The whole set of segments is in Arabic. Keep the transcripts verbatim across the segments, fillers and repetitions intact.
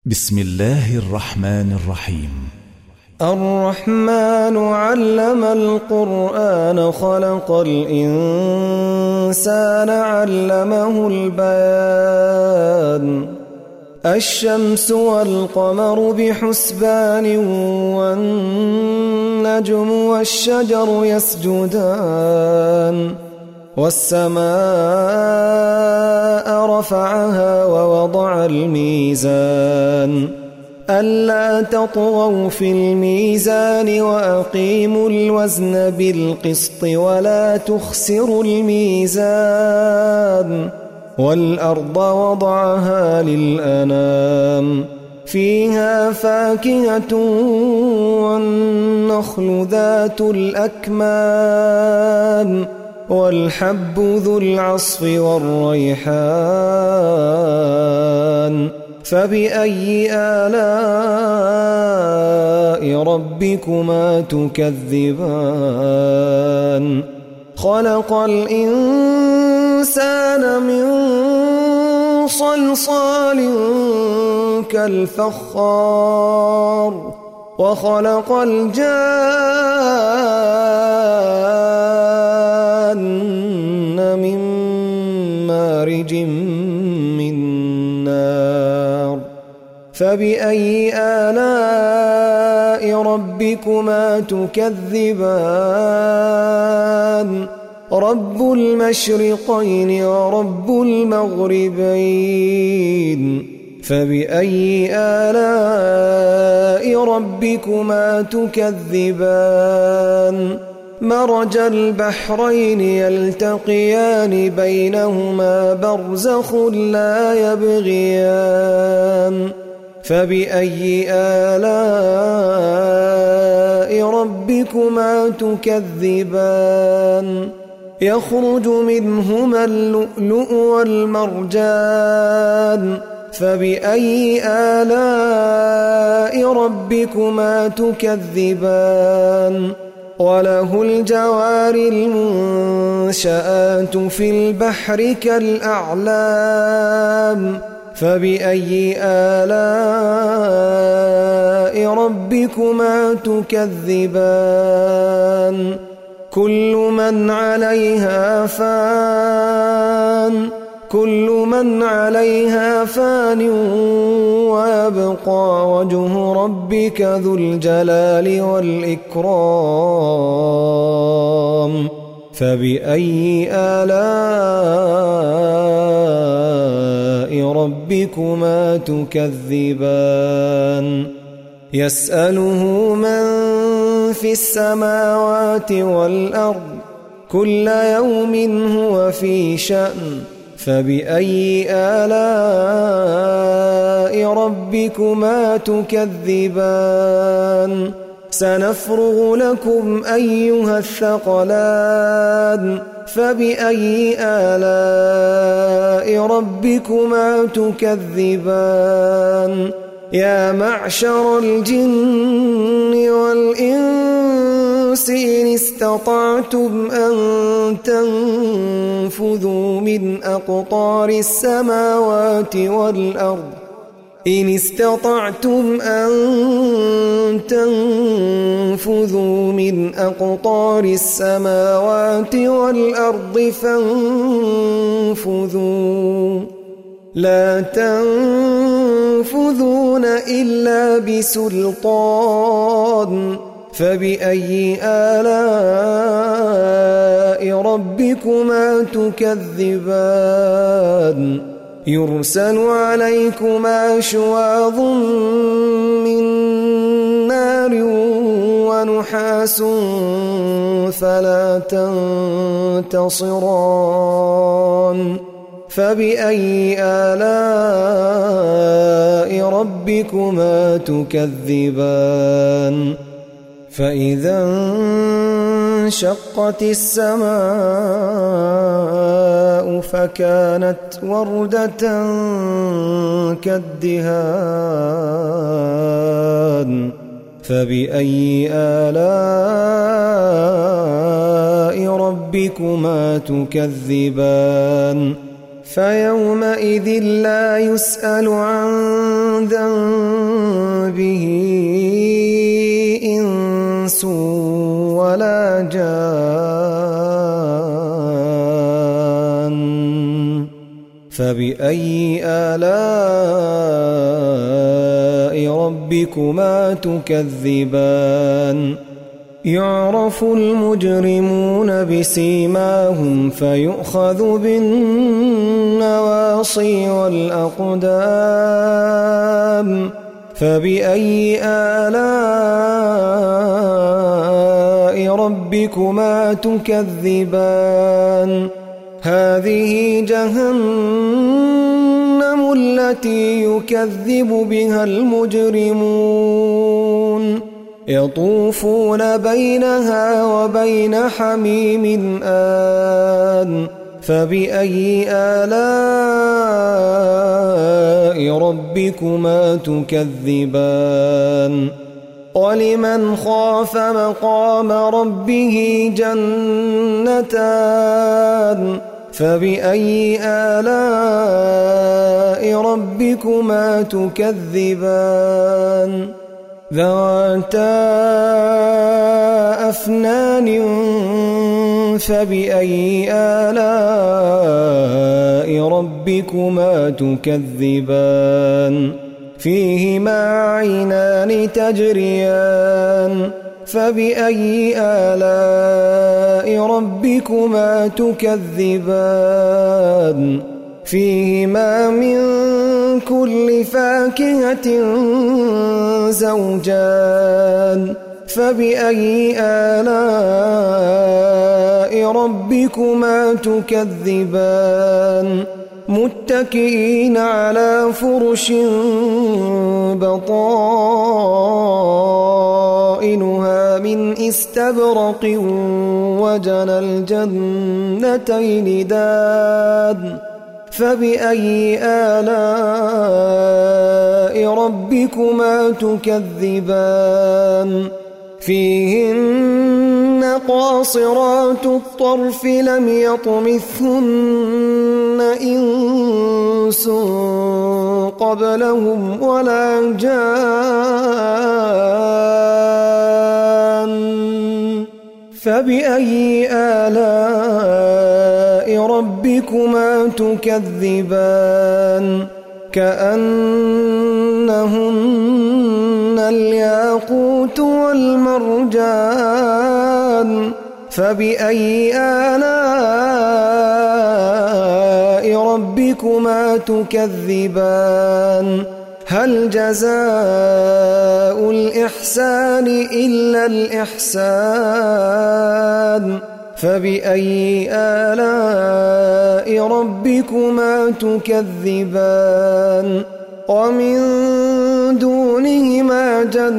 بسم الله الرحمن الرحيم. الرحمن علم القرآن خلق الإنسان علمه البيان الشمس والقمر بحسبان والنجم والشجر يسجدان والسماء رفعها ووضع الميزان ألا تطغوا في الميزان وأقيموا الوزن بالقسط ولا تخسروا الميزان والأرض وضعها للأنام فيها فاكهة والنخل ذات الأكمام والحب ذو العصف والريحان فبأي آلاء ربكما تكذبان خلق الإنسان من صلصال كالفخار وخلق الجان من مارج من نار فبأي آلاء ربكما تكذبان رب المشرقين ورب المغربين فبأي آلاء ربكما تكذبان مرج البحرين يلتقيان بينهما برزخ لا يبغيان فبأي آلاء ربكما تكذبان يخرج منهما اللؤلؤ والمرجان فبأي آلاء ربكما تكذبان وله الجوار المنشآت في البحر كالأعلام فبأي آلاء ربكما تكذبان كل من عليها فان كل من عليها فان ويبقى وجه ربك ذو الجلال والإكرام فبأي آلاء ربكما تكذبان يسأله من في السماوات والأرض كل يوم هو في شأن فبأي آلاء ربكما تكذبان سنفرغ لكم أيها الثقلان فبأي آلاء ربكما تكذبان يا معشر الجن والإنس إن استطعتم أن تنفذوا من أقطار السماوات والأرض إن استطعتم أن تنفذوا من أقطار السماوات والأرض فانفذوا لا تنفذون إلا بسلطان فبأي آلاء ربكما تكذبان يرسل عليكما شواظ من نار ونحاس فلا تنتصران فبأي آلاء ربكما تكذبان فإذا انشقت السماء فكانت وردة كالدهان فبأي آلاء ربكما تكذبان فيومئذ لا يسأل عن ذنب فبأي آلاء ربكما تكذبان يعرف المجرمون بسيماهم فيؤخذ بالنواصي والأقدام فبأي آلاء ربكما تكذبان هذه جهنم التي يكذب بها المجرمون يطوفون بينها وبين حميم آن فبأي آلاء ربكما تكذبان ولمن خاف مقام ربه جنتان فبأي آلاء ربكما تكذبان ذواتا أفنان فبأي آلاء ربكما تكذبان فيهما عينان تجريان فبأي آلاء ربكما تكذبان فيهما من كل فاكهة زوجان فبأي آلاء ربكما تكذبان متكئين على فرش بطائنها من استبرق وجنى الجنتين دان فبأي آلاء ربكما تكذبان فيهن قاصرات الطرف لم يطمثهن إنس قبلهم ولا جان فبأي آلاء ربكما تكذبان كأنهن الياقوت والمرجان فبأي آلاء ربكما تكذبان هل جزاء الإحسان إلا الإحسان فبأي آلاء ربكما تكذبان ومن دونهما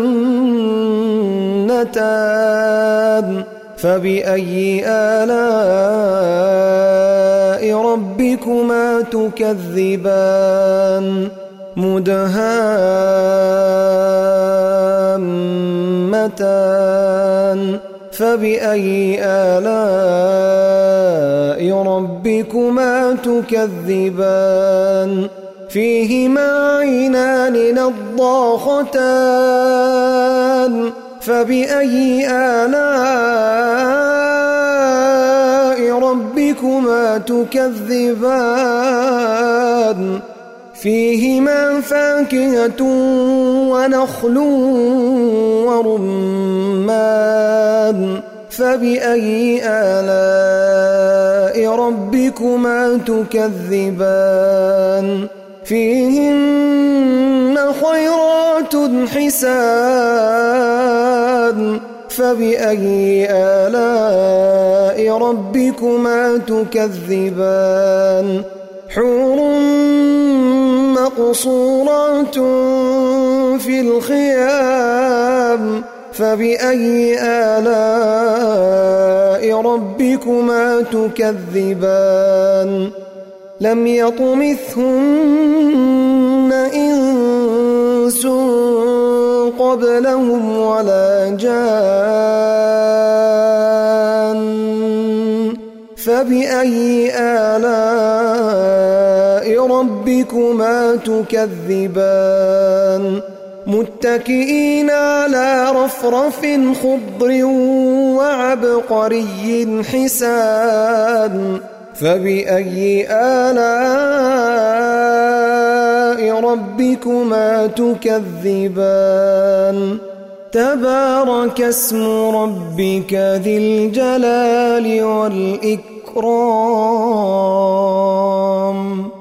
جنتان فبأي آلاء ربكما تكذبان مدهامتان فبأي آلاء ربكما تكذبان فيهما عينان نضاختان فبأي آلاء ربكما تكذبان فيهما فاكهة ونخل ورمان فبأي آلاء ربكما تكذبان فيهن خيرات حسان فبأي آلاء ربكما تكذبان حور مقصورات في الخيام فبأي آلاء ربكما تكذبان لم يطمثهن إنس قبلهم ولا جان فبأي آلاء ربكما تكذبان متكئين على رفرف خضر وعبقري حسان فبأي آلاء ربكما تكذبان تبارك اسم ربك ذي الجلال والإكرام